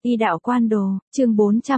Y đạo quan đồ, chương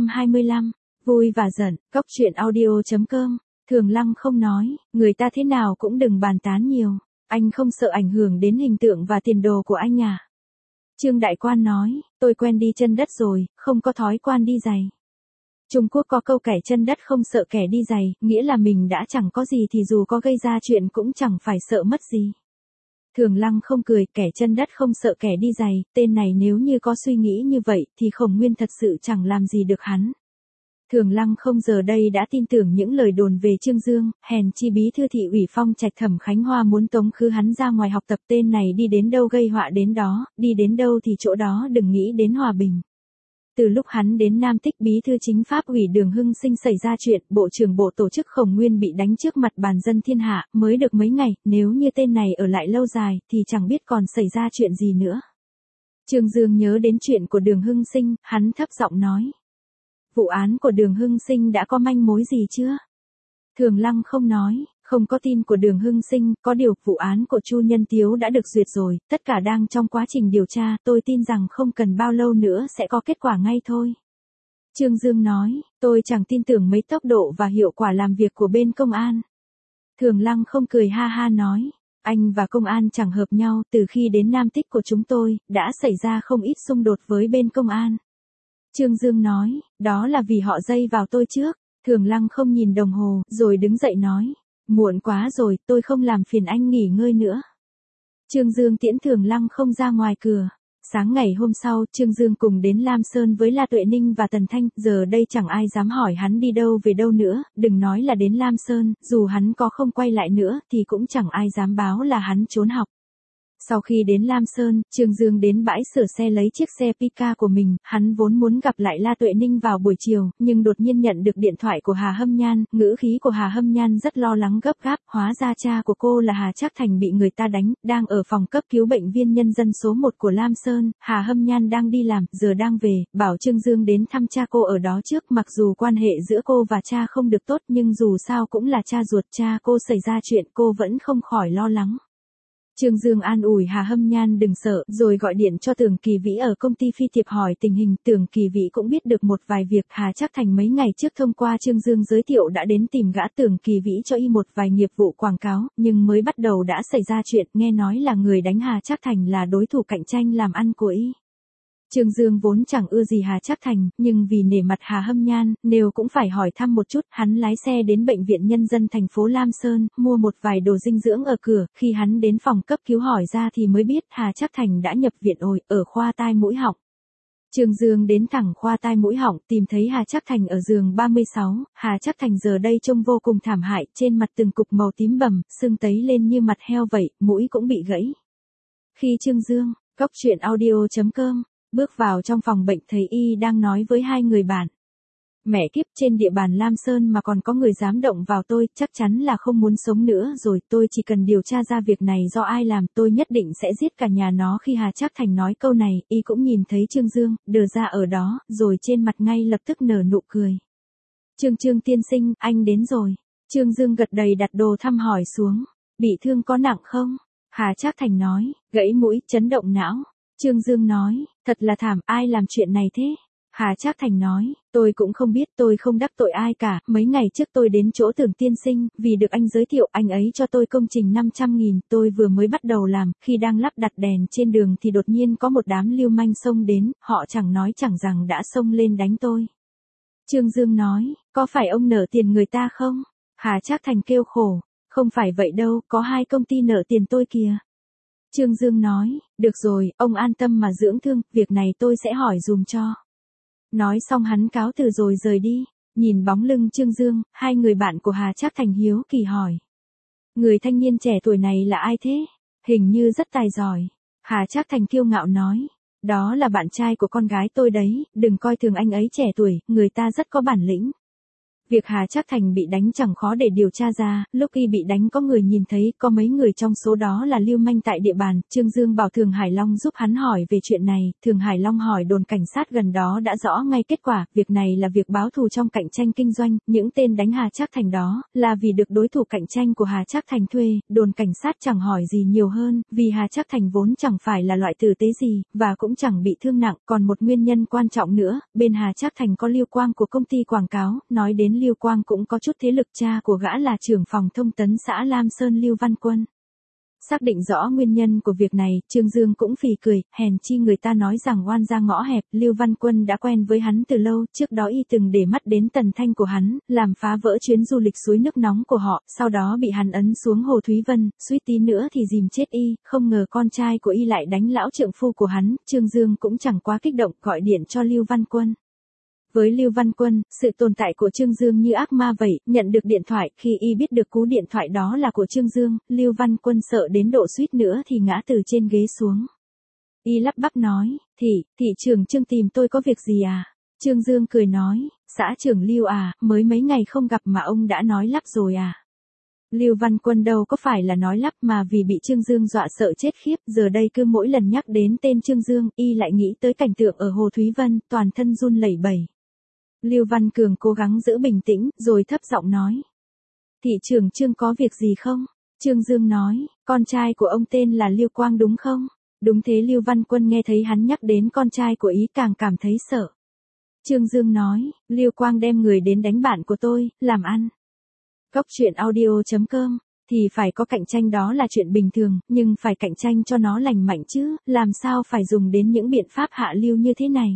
425, vui và giận, cốc truyện audio.com, Thường Lăng không nói, người ta thế nào cũng đừng bàn tán nhiều, anh không sợ ảnh hưởng đến hình tượng và tiền đồ của anh à? Trương Đại Quan nói, tôi quen đi chân đất rồi, không có thói quan đi giày. Trung Quốc có câu kẻ chân đất không sợ kẻ đi giày, nghĩa là mình đã chẳng có gì thì dù có gây ra chuyện cũng chẳng phải sợ mất gì. Thường Lăng không cười, kẻ chân đất không sợ kẻ đi giày, tên này nếu như có suy nghĩ như vậy thì Khổng Nguyên thật sự chẳng làm gì được hắn. Thường Lăng không giờ đây đã tin tưởng những lời đồn về Trương Dương, hèn chi bí thư thị ủy Phong Trạch Thẩm Khánh Hoa muốn tống khứ hắn ra ngoài học tập, tên này đi đến đâu gây họa đến đó, đi đến đâu thì chỗ đó đừng nghĩ đến hòa bình. Từ lúc hắn đến Nam Tích, bí thư chính pháp ủy Đường Hưng Sinh xảy ra chuyện, bộ trưởng bộ tổ chức Khổng Nguyên bị đánh trước mặt bàn dân thiên hạ, mới được mấy ngày, nếu như tên này ở lại lâu dài, thì chẳng biết còn xảy ra chuyện gì nữa. Trương Dương nhớ đến chuyện của Đường Hưng Sinh, hắn thấp giọng nói. Vụ án của Đường Hưng Sinh đã có manh mối gì chưa? Thường Lăng không nói, không có tin của Đường Hưng Sinh, có điều vụ án của Chu Nhân Tiếu đã được duyệt rồi, tất cả đang trong quá trình điều tra, tôi tin rằng không cần bao lâu nữa sẽ có kết quả ngay thôi. Trương Dương nói, tôi chẳng tin tưởng mấy tốc độ và hiệu quả làm việc của bên công an. Thường Lăng không cười ha ha nói, anh và công an chẳng hợp nhau, từ khi đến Nam Tích của chúng tôi, đã xảy ra không ít xung đột với bên công an. Trương Dương nói, đó là vì họ dây vào tôi trước. Thường Lăng không nhìn đồng hồ, rồi đứng dậy nói, muộn quá rồi, tôi không làm phiền anh nghỉ ngơi nữa. Trương Dương tiễn Thường Lăng không ra ngoài cửa. Sáng ngày hôm sau, Trương Dương cùng đến Lam Sơn với La Tuệ Ninh và Tần Thanh, giờ đây chẳng ai dám hỏi hắn đi đâu về đâu nữa, đừng nói là đến Lam Sơn, dù hắn có không quay lại nữa thì cũng chẳng ai dám báo là hắn trốn học. Sau khi đến Lam Sơn, Trương Dương đến bãi sửa xe lấy chiếc xe Pika của mình, hắn vốn muốn gặp lại La Tuệ Ninh vào buổi chiều, nhưng đột nhiên nhận được điện thoại của Hà Hâm Nhan, ngữ khí của Hà Hâm Nhan rất lo lắng gấp gáp, hóa ra cha của cô là Hà Trác Thành bị người ta đánh, đang ở phòng cấp cứu bệnh viên nhân dân số 1 của Lam Sơn, Hà Hâm Nhan đang đi làm, giờ đang về, bảo Trương Dương đến thăm cha cô ở đó trước, mặc dù quan hệ giữa cô và cha không được tốt nhưng dù sao cũng là cha ruột, cha cô xảy ra chuyện cô vẫn không khỏi lo lắng. Trương Dương an ủi Hà Hâm Nhan đừng sợ, rồi gọi điện cho Tưởng Kỳ Vĩ ở công ty Phi Tiệp hỏi tình hình, Tưởng Kỳ Vĩ cũng biết được một vài việc, Hà Trác Thành mấy ngày trước thông qua Trương Dương giới thiệu đã đến tìm gã Tưởng Kỳ Vĩ cho y một vài nghiệp vụ quảng cáo, nhưng mới bắt đầu đã xảy ra chuyện, nghe nói là người đánh Hà Trác Thành là đối thủ cạnh tranh làm ăn của y. Trương Dương vốn chẳng ưa gì Hà Trác Thành, nhưng vì nể mặt Hà Hâm Nhan, nếu cũng phải hỏi thăm một chút, hắn lái xe đến bệnh viện nhân dân thành phố Lam Sơn, mua một vài đồ dinh dưỡng ở cửa, khi hắn đến phòng cấp cứu hỏi ra thì mới biết Hà Trác Thành đã nhập viện rồi, ở khoa tai mũi họng. Trương Dương đến thẳng khoa tai mũi họng, tìm thấy Hà Trác Thành ở giường 36, Hà Trác Thành giờ đây trông vô cùng thảm hại, trên mặt từng cục màu tím bầm, sưng tấy lên như mặt heo vậy, mũi cũng bị gãy. Khi Trương Dương, cốc truyện audio.com, bước vào trong phòng bệnh thấy y đang nói với hai người bạn. Mẹ kiếp, trên địa bàn Lam Sơn mà còn có người dám động vào tôi, chắc chắn là không muốn sống nữa rồi, tôi chỉ cần điều tra ra việc này do ai làm, tôi nhất định sẽ giết cả nhà nó. Khi Hà Trác Thành nói câu này, y cũng nhìn thấy Trương Dương, đờ ra ở đó, rồi trên mặt ngay lập tức nở nụ cười. Trương tiên sinh, anh đến rồi. Trương Dương gật đầy đặt đồ thăm hỏi xuống. Bị thương có nặng không? Hà Trác Thành nói, gãy mũi, chấn động não. Trương Dương nói, thật là thảm, ai làm chuyện này thế? Hà Trác Thành nói, tôi cũng không biết, tôi không đắc tội ai cả, mấy ngày trước tôi đến chỗ Tưởng tiên sinh, vì được anh giới thiệu, anh ấy cho tôi công trình 500.000, tôi vừa mới bắt đầu làm, khi đang lắp đặt đèn trên đường thì đột nhiên có một đám lưu manh xông đến, họ chẳng nói chẳng rằng đã xông lên đánh tôi. Trương Dương nói, có phải ông nợ tiền người ta không? Hà Trác Thành kêu khổ, không phải vậy đâu, có hai công ty nợ tiền tôi kìa. Trương Dương nói, được rồi, ông an tâm mà dưỡng thương, việc này tôi sẽ hỏi dùm cho. Nói xong hắn cáo từ rồi rời đi, nhìn bóng lưng Trương Dương, hai người bạn của Hà Trác Thành hiếu kỳ hỏi. Người thanh niên trẻ tuổi này là ai thế? Hình như rất tài giỏi. Hà Trác Thành kiêu ngạo nói, đó là bạn trai của con gái tôi đấy, đừng coi thường anh ấy trẻ tuổi, người ta rất có bản lĩnh. Việc Hà Trác Thành bị đánh chẳng khó để điều tra ra, lúc y bị đánh có người nhìn thấy, có mấy người trong số đó là lưu manh tại địa bàn, Trương Dương bảo Thường Hải Long giúp hắn hỏi về chuyện này, Thường Hải Long hỏi đồn cảnh sát gần đó đã rõ ngay kết quả, việc này là việc báo thù trong cạnh tranh kinh doanh, những tên đánh Hà Trác Thành đó, là vì được đối thủ cạnh tranh của Hà Trác Thành thuê, đồn cảnh sát chẳng hỏi gì nhiều hơn, vì Hà Trác Thành vốn chẳng phải là loại tử tế gì, và cũng chẳng bị thương nặng, còn một nguyên nhân quan trọng nữa, bên Hà Trác Thành có Lưu Quang của công ty quảng cáo, nói đến Lưu Quang cũng có chút thế lực, cha của gã là trưởng phòng thông tấn xã Lam Sơn Lưu Văn Quân. Xác định rõ nguyên nhân của việc này, Trương Dương cũng phì cười, hèn chi người ta nói rằng oan ra ngõ hẹp, Lưu Văn Quân đã quen với hắn từ lâu, trước đó y từng để mắt đến Tần Thanh của hắn, làm phá vỡ chuyến du lịch suối nước nóng của họ, sau đó bị hắn ấn xuống Hồ Thúy Vân, suýt tí nữa thì dìm chết y, không ngờ con trai của y lại đánh lão trượng phu của hắn, Trương Dương cũng chẳng quá kích động, gọi điện cho Lưu Văn Quân. Với Lưu Văn Quân, sự tồn tại của Trương Dương như ác ma vậy, nhận được điện thoại, khi y biết được cú điện thoại đó là của Trương Dương, Lưu Văn Quân sợ đến độ suýt nữa thì ngã từ trên ghế xuống. Y lắp bắp nói, thị trưởng Trương tìm tôi có việc gì à? Trương Dương cười nói, xã trưởng Lưu à, mới mấy ngày không gặp mà ông đã nói lắp rồi à? Lưu Văn Quân đâu có phải là nói lắp mà vì bị Trương Dương dọa sợ chết khiếp, giờ đây cứ mỗi lần nhắc đến tên Trương Dương, y lại nghĩ tới cảnh tượng ở Hồ Thúy Vân, toàn thân run lẩy bẩy. Lưu Văn Cường cố gắng giữ bình tĩnh, rồi thấp giọng nói. Thị trưởng Trương có việc gì không? Trương Dương nói, con trai của ông tên là Lưu Quang đúng không? Đúng thế. Lưu Văn Quân nghe thấy hắn nhắc đến con trai của ý càng cảm thấy sợ. Trương Dương nói, Lưu Quang đem người đến đánh bạn của tôi, làm ăn. Góc truyện audio.com, thì phải có cạnh tranh đó là chuyện bình thường, nhưng phải cạnh tranh cho nó lành mạnh chứ, làm sao phải dùng đến những biện pháp hạ lưu như thế này.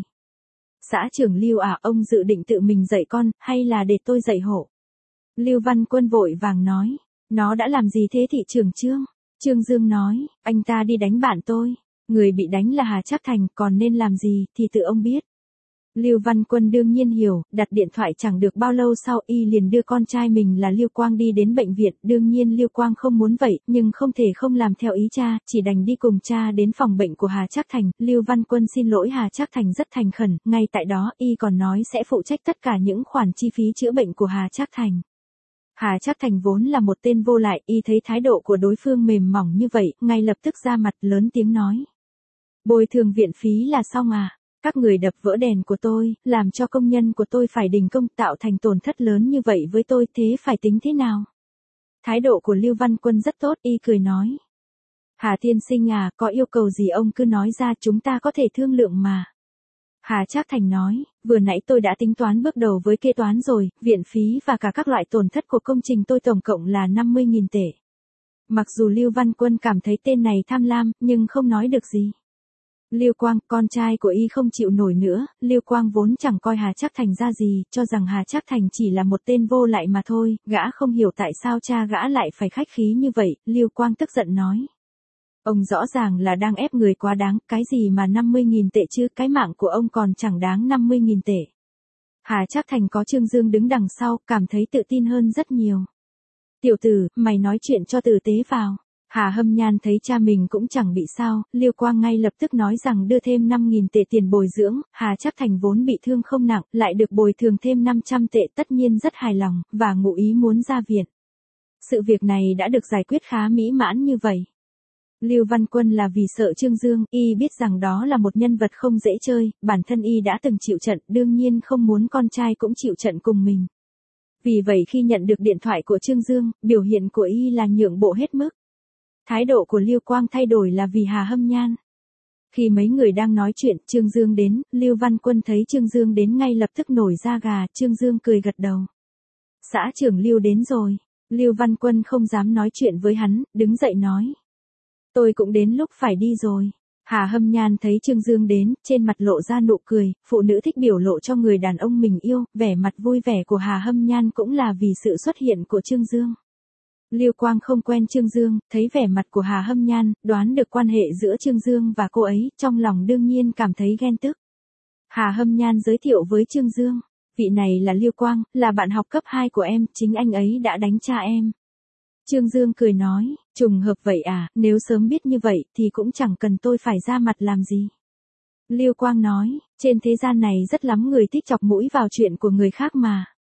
Xã trưởng Lưu à, ông dự định tự mình dạy con, hay là để tôi dạy hộ? Lưu Văn Quân vội vàng nói, nó đã làm gì thế thị trưởng Trương? Trương Dương nói, anh ta đi đánh bạn tôi, người bị đánh là Hà Trác Thành, còn nên làm gì thì tự ông biết. Lưu Văn Quân đương nhiên hiểu, đặt điện thoại chẳng được bao lâu sau y liền đưa con trai mình là Lưu Quang đi đến bệnh viện, đương nhiên Lưu Quang không muốn vậy, nhưng không thể không làm theo ý cha, chỉ đành đi cùng cha đến phòng bệnh của Hà Trác Thành, Lưu Văn Quân xin lỗi Hà Trác Thành rất thành khẩn, ngay tại đó y còn nói sẽ phụ trách tất cả những khoản chi phí chữa bệnh của Hà Trác Thành. Hà Trác Thành vốn là một tên vô lại, y thấy thái độ của đối phương mềm mỏng như vậy, ngay lập tức ra mặt lớn tiếng nói. Bồi thường viện phí là xong à? Các người đập vỡ đèn của tôi, làm cho công nhân của tôi phải đình công tạo thành tổn thất lớn như vậy với tôi, thế phải tính thế nào? Thái độ của Lưu Văn Quân rất tốt, y cười nói. Hà tiên sinh à, có yêu cầu gì ông cứ nói ra, chúng ta có thể thương lượng mà. Hà Trác Thành nói, vừa nãy tôi đã tính toán bước đầu với kế toán rồi, viện phí và cả các loại tổn thất của công trình tôi tổng cộng là 50.000 tệ. Mặc dù Lưu Văn Quân cảm thấy tên này tham lam, nhưng không nói được gì. Lưu Quang, con trai của y không chịu nổi nữa, Lưu Quang vốn chẳng coi Hà Trác Thành ra gì, cho rằng Hà Trác Thành chỉ là một tên vô lại mà thôi, gã không hiểu tại sao cha gã lại phải khách khí như vậy, Lưu Quang tức giận nói. Ông rõ ràng là đang ép người quá đáng, cái gì mà 50.000 tệ chứ, cái mạng của ông còn chẳng đáng 50.000 tệ. Hà Trác Thành có Trương Dương đứng đằng sau, cảm thấy tự tin hơn rất nhiều. Tiểu tử, mày nói chuyện cho tử tế vào. Hà Hâm Nhan thấy cha mình cũng chẳng bị sao, Lưu Quang ngay lập tức nói rằng đưa thêm 5.000 tệ tiền bồi dưỡng, Hà Trác Thành vốn bị thương không nặng, lại được bồi thường thêm 500 tệ, tất nhiên rất hài lòng, và ngụ ý muốn ra viện. Sự việc này đã được giải quyết khá mỹ mãn như vậy. Lưu Văn Quân là vì sợ Trương Dương, y biết rằng đó là một nhân vật không dễ chơi, bản thân y đã từng chịu trận, đương nhiên không muốn con trai cũng chịu trận cùng mình. Vì vậy khi nhận được điện thoại của Trương Dương, biểu hiện của y là nhượng bộ hết mức. Thái độ của Lưu Quang thay đổi là vì Hà Hâm Nhan. Khi mấy người đang nói chuyện, Trương Dương đến, Lưu Văn Quân thấy Trương Dương đến ngay lập tức nổi da gà, Trương Dương cười gật đầu. Xã trưởng Lưu đến rồi. Lưu Văn Quân không dám nói chuyện với hắn, đứng dậy nói. Tôi cũng đến lúc phải đi rồi. Hà Hâm Nhan thấy Trương Dương đến, trên mặt lộ ra nụ cười, phụ nữ thích biểu lộ cho người đàn ông mình yêu, vẻ mặt vui vẻ của Hà Hâm Nhan cũng là vì sự xuất hiện của Trương Dương. Lưu Quang không quen Trương Dương, thấy vẻ mặt của Hà Hâm Nhan, đoán được quan hệ giữa Trương Dương và cô ấy, trong lòng đương nhiên cảm thấy ghen tức. Hà Hâm Nhan giới thiệu với Trương Dương, vị này là Lưu Quang, là bạn học cấp 2 của em, chính anh ấy đã đánh cha em. Trương Dương cười nói, trùng hợp vậy à, nếu sớm biết như vậy thì cũng chẳng cần tôi phải ra mặt làm gì. Lưu Quang nói, trên thế gian này rất lắm người thích chọc mũi vào chuyện của người khác mà.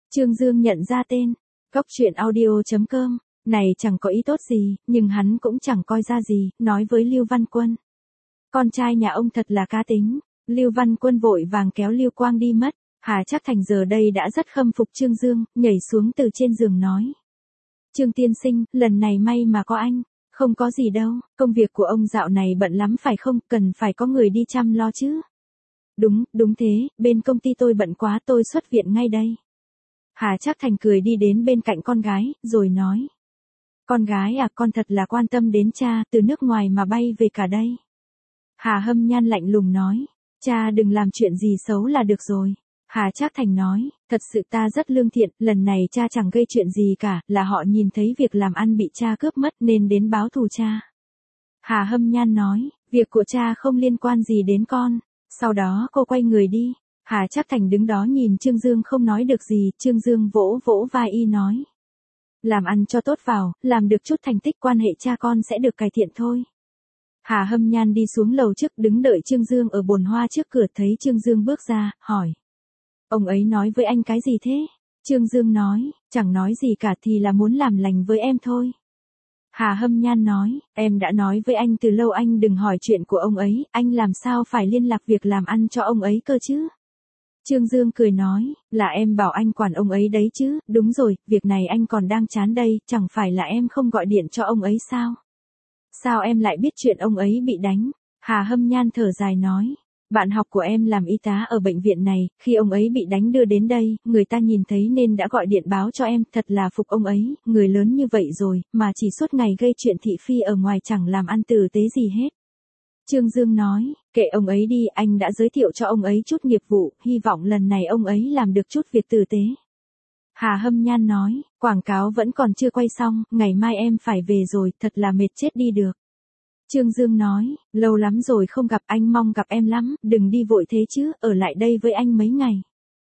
Trương Dương nhận ra tên. Cóc truyện audio.com. Này chẳng có ý tốt gì, nhưng hắn cũng chẳng coi ra gì, nói với Lưu Văn Quân. Con trai nhà ông thật là cá tính. Lưu Văn Quân vội vàng kéo Lưu Quang đi mất. Hà Trác Thành giờ đây đã rất khâm phục Trương Dương, nhảy xuống từ trên giường nói. Trương tiên sinh, lần này may mà có anh. Không có gì đâu, công việc của ông dạo này bận lắm phải không, cần phải có người đi chăm lo chứ. Đúng thế, bên công ty tôi bận quá, tôi xuất viện ngay đây. Hà Trác Thành cười đi đến bên cạnh con gái, rồi nói. Con gái à, con thật là quan tâm đến cha, từ nước ngoài mà bay về cả đây. Hà Hâm Nhan lạnh lùng nói. Cha đừng làm chuyện gì xấu là được rồi. Hà Trác Thành nói, thật sự ta rất lương thiện, lần này cha chẳng gây chuyện gì cả, là họ nhìn thấy việc làm ăn bị cha cướp mất nên đến báo thù cha. Hà Hâm Nhan nói, việc của cha không liên quan gì đến con. Sau đó cô quay người đi. Hà Trác Thành đứng đó nhìn Trương Dương không nói được gì, Trương Dương vỗ vỗ vai y nói. Làm ăn cho tốt vào, làm được chút thành tích quan hệ cha con sẽ được cải thiện thôi. Hà Hâm Nhan đi xuống lầu trước đứng đợi Trương Dương ở bồn hoa trước cửa, thấy Trương Dương bước ra, hỏi. Ông ấy nói với anh cái gì thế? Trương Dương nói, chẳng nói gì cả thì là muốn làm lành với em thôi. Hà Hâm Nhan nói, em đã nói với anh từ lâu anh đừng hỏi chuyện của ông ấy, anh làm sao phải liên lạc việc làm ăn cho ông ấy cơ chứ? Trương Dương cười nói, là em bảo anh quản ông ấy đấy chứ, đúng rồi, việc này anh còn đang chán đây, chẳng phải là em không gọi điện cho ông ấy sao? Sao em lại biết chuyện ông ấy bị đánh? Hà Hâm Nhan thở dài nói. Bạn học của em làm y tá ở bệnh viện này, khi ông ấy bị đánh đưa đến đây, người ta nhìn thấy nên đã gọi điện báo cho em, thật là phục ông ấy, người lớn như vậy rồi, mà chỉ suốt ngày gây chuyện thị phi ở ngoài chẳng làm ăn tử tế gì hết. Trương Dương nói, kệ ông ấy đi, anh đã giới thiệu cho ông ấy chút nghiệp vụ, hy vọng lần này ông ấy làm được chút việc tử tế. Hà Hâm Nhan nói, quảng cáo vẫn còn chưa quay xong, ngày mai em phải về rồi, thật là mệt chết đi được. Trương Dương nói, lâu lắm rồi không gặp, anh mong gặp em lắm, đừng đi vội thế chứ, ở lại đây với anh mấy ngày.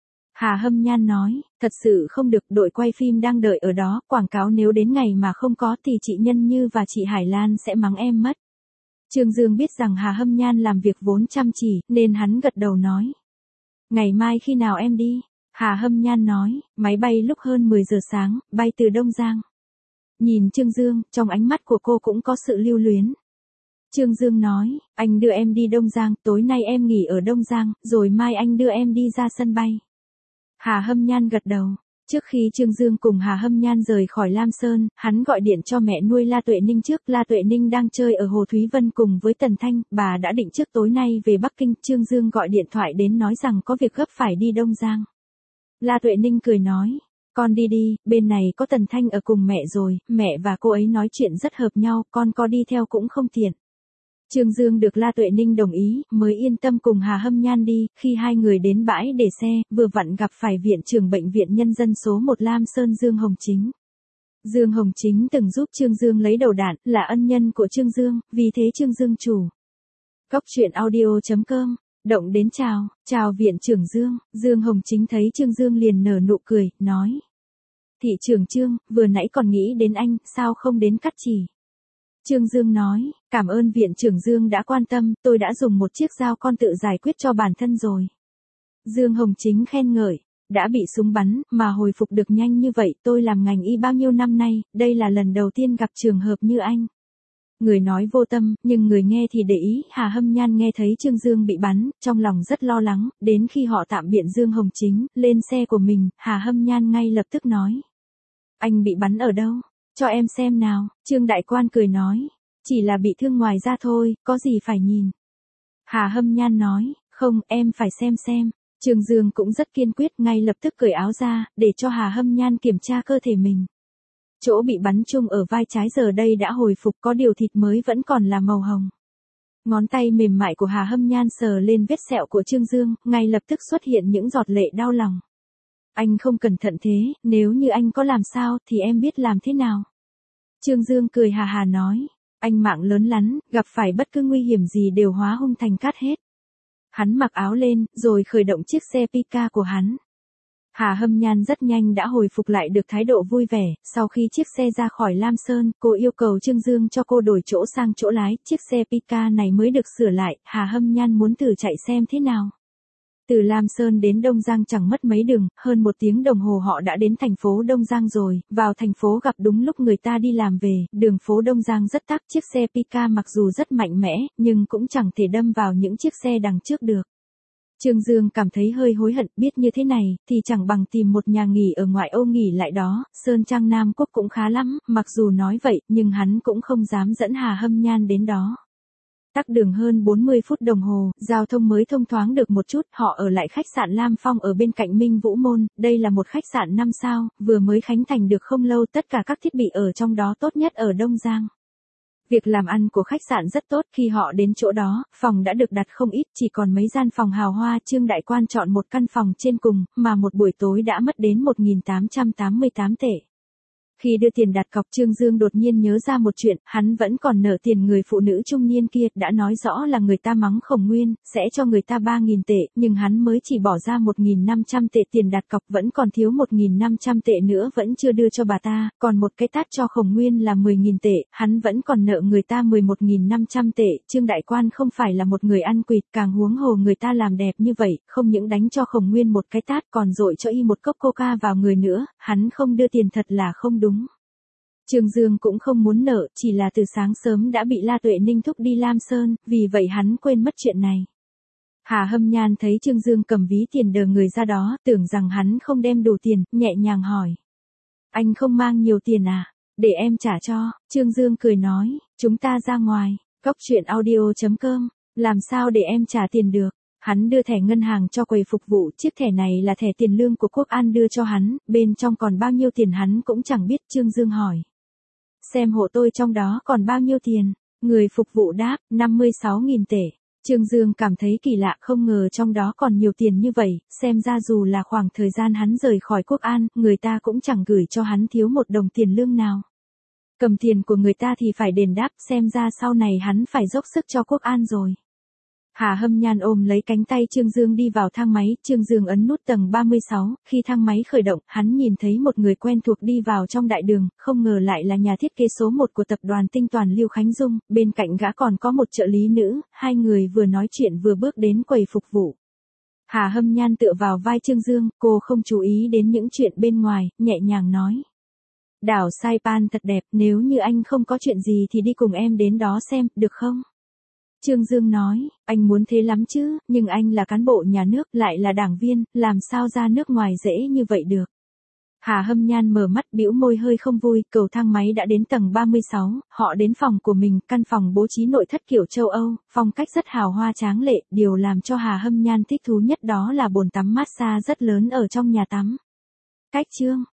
Hà Hâm Nhan nói, thật sự không được, đội quay phim đang đợi ở đó, quảng cáo nếu đến ngày mà không có thì chị Nhân Như và chị Hải Lan sẽ mắng em mất. Trương Dương biết rằng Hà Hâm Nhan làm việc vốn chăm chỉ, nên hắn gật đầu nói. Ngày mai khi nào em đi? Hà Hâm Nhan nói, máy bay lúc hơn 10 giờ sáng, bay từ Đông Giang. Nhìn Trương Dương, trong ánh mắt của cô cũng có sự lưu luyến. Trương Dương nói, anh đưa em đi Đông Giang, tối nay em nghỉ ở Đông Giang, rồi mai anh đưa em đi ra sân bay. Hà Hâm Nhan gật đầu. Trước khi Trương Dương cùng Hà Hâm Nhan rời khỏi Lam Sơn, hắn gọi điện cho mẹ nuôi La Tuệ Ninh trước. La Tuệ Ninh đang chơi ở Hồ Thúy Vân cùng với Tần Thanh, bà đã định trước tối nay về Bắc Kinh. Trương Dương gọi điện thoại đến nói rằng có việc gấp phải đi Đông Giang. La Tuệ Ninh cười nói, con đi đi, bên này có Tần Thanh ở cùng mẹ rồi, mẹ và cô ấy nói chuyện rất hợp nhau, con có đi theo cũng không tiện. Trương Dương được La Tuệ Ninh đồng ý, mới yên tâm cùng Hà Hâm Nhan đi, khi hai người đến bãi để xe, vừa vặn gặp phải viện trưởng bệnh viện nhân dân số 1 Lam Sơn Dương Hồng Chính. Dương Hồng Chính từng giúp Trương Dương lấy đầu đạn, là ân nhân của Trương Dương, vì thế Trương Dương chủ. Cóc truyện audio.com, động đến chào viện trưởng Dương. Dương Hồng Chính thấy Trương Dương liền nở nụ cười, nói. Thị trưởng Trương, vừa nãy còn nghĩ đến anh, sao không đến cắt chỉ? Trương Dương nói, cảm ơn viện trưởng Dương đã quan tâm, tôi đã dùng một chiếc dao con tự giải quyết cho bản thân rồi. Dương Hồng Chính khen ngợi, đã bị súng bắn, mà hồi phục được nhanh như vậy, tôi làm ngành y bao nhiêu năm nay, đây là lần đầu tiên gặp trường hợp như anh. Người nói vô tâm, nhưng người nghe thì để ý. Hà Hâm Nhan nghe thấy Trương Dương bị bắn, trong lòng rất lo lắng, đến khi họ tạm biệt Dương Hồng Chính, lên xe của mình, Hà Hâm Nhan ngay lập tức nói. Anh bị bắn ở đâu? Cho em xem nào. Trương Đại Quan cười nói, chỉ là bị thương ngoài da thôi, có gì phải nhìn. Hà Hâm Nhan nói, không, em phải xem. Trương Dương cũng rất kiên quyết, ngay lập tức cởi áo ra, để cho Hà Hâm Nhan kiểm tra cơ thể mình. Chỗ bị bắn trúng ở vai trái giờ đây đã hồi phục, có điều thịt mới vẫn còn là màu hồng. Ngón tay mềm mại của Hà Hâm Nhan sờ lên vết sẹo của Trương Dương, ngay lập tức xuất hiện những giọt lệ đau lòng. Anh không cẩn thận thế, nếu như anh có làm sao thì em biết làm thế nào. Trương Dương cười hà hà nói, anh mạng lớn lắm, gặp phải bất cứ nguy hiểm gì đều hóa hung thành cát hết. Hắn mặc áo lên, rồi khởi động chiếc xe Pika của hắn. Hà Hâm Nhan rất nhanh đã hồi phục lại được thái độ vui vẻ, sau khi chiếc xe ra khỏi Lam Sơn, cô yêu cầu Trương Dương cho cô đổi chỗ sang chỗ lái, chiếc xe Pika này mới được sửa lại, Hà Hâm Nhan muốn thử chạy xem thế nào. Từ Lam Sơn đến Đông Giang chẳng mất mấy đường, hơn 1 tiếng đồng hồ họ đã đến thành phố Đông Giang rồi, vào thành phố gặp đúng lúc người ta đi làm về, đường phố Đông Giang rất tắc, chiếc xe Pika mặc dù rất mạnh mẽ, nhưng cũng chẳng thể đâm vào những chiếc xe đằng trước được. Trương Dương cảm thấy hơi hối hận, biết như thế này, thì chẳng bằng tìm một nhà nghỉ ở ngoại ô nghỉ lại đó, Sơn Trang Nam Quốc cũng khá lắm, mặc dù nói vậy, nhưng hắn cũng không dám dẫn Hà Hâm Nhan đến đó. Tắc đường hơn 40 phút đồng hồ, giao thông mới thông thoáng được một chút, họ ở lại khách sạn Lam Phong ở bên cạnh Minh Vũ Môn, đây là một khách sạn 5 sao, vừa mới khánh thành được không lâu, tất cả các thiết bị ở trong đó tốt nhất ở Đông Giang. Việc làm ăn của khách sạn rất tốt, khi họ đến chỗ đó, phòng đã được đặt không ít, chỉ còn mấy gian phòng hào hoa, Trương Đại Quan chọn một căn phòng trên cùng, mà một buổi tối đã mất đến 1.888 tệ. Khi đưa tiền đặt cọc, Trương Dương đột nhiên nhớ ra một chuyện, hắn vẫn còn nợ tiền người phụ nữ trung niên kia, đã nói rõ là người ta mắng Khổng Nguyên, sẽ cho người ta 3.000 tệ, nhưng hắn mới chỉ bỏ ra 1.500 tệ tiền đặt cọc, vẫn còn thiếu 1.500 tệ nữa vẫn chưa đưa cho bà ta, còn một cái tát cho Khổng Nguyên là 10.000 tệ, hắn vẫn còn nợ người ta 11.500 tệ, Trương Đại Quan không phải là một người ăn quỵt, càng huống hồ người ta làm đẹp như vậy, không những đánh cho Khổng Nguyên một cái tát còn dội cho y một cốc coca vào người nữa, hắn không đưa tiền thật là không đúng. Trương Dương cũng không muốn nợ, chỉ là từ sáng sớm đã bị La Tuệ Ninh thúc đi Lam Sơn, vì vậy hắn quên mất chuyện này. Hà Hâm Nhan thấy Trương Dương cầm ví tiền đờ người ra đó, tưởng rằng hắn không đem đủ tiền, nhẹ nhàng hỏi. Anh không mang nhiều tiền à? Để em trả cho. Trương Dương cười nói, chúng ta ra ngoài. Coctruyện.audio.com. Làm sao để em trả tiền được? Hắn đưa thẻ ngân hàng cho quầy phục vụ, chiếc thẻ này là thẻ tiền lương của Quốc An đưa cho hắn, bên trong còn bao nhiêu tiền hắn cũng chẳng biết. Trương Dương hỏi. Xem hộ tôi trong đó còn bao nhiêu tiền? Người phục vụ đáp, 56.000 tệ. Trương Dương cảm thấy kỳ lạ, không ngờ trong đó còn nhiều tiền như vậy, xem ra dù là khoảng thời gian hắn rời khỏi Quốc An, người ta cũng chẳng gửi cho hắn thiếu một đồng tiền lương nào. Cầm tiền của người ta thì phải đền đáp, xem ra sau này hắn phải dốc sức cho Quốc An rồi. Hà Hâm Nhan ôm lấy cánh tay Trương Dương đi vào thang máy, Trương Dương ấn nút tầng 36, khi thang máy khởi động, hắn nhìn thấy một người quen thuộc đi vào trong đại đường, không ngờ lại là nhà thiết kế số 1 của tập đoàn Tinh Toàn Lưu Khánh Dung, bên cạnh gã còn có một trợ lý nữ, hai người vừa nói chuyện vừa bước đến quầy phục vụ. Hà Hâm Nhan tựa vào vai Trương Dương, cô không chú ý đến những chuyện bên ngoài, nhẹ nhàng nói. Đảo Saipan thật đẹp, nếu như anh không có chuyện gì thì đi cùng em đến đó xem, được không? Trương Dương nói, anh muốn thế lắm chứ, nhưng anh là cán bộ nhà nước, lại là đảng viên, làm sao ra nước ngoài dễ như vậy được. Hà Hâm Nhan mở mắt bĩu môi hơi không vui, cầu thang máy đã đến tầng 36, họ đến phòng của mình, căn phòng bố trí nội thất kiểu châu Âu, phong cách rất hào hoa tráng lệ, điều làm cho Hà Hâm Nhan thích thú nhất đó là bồn tắm massage rất lớn ở trong nhà tắm. Cách chương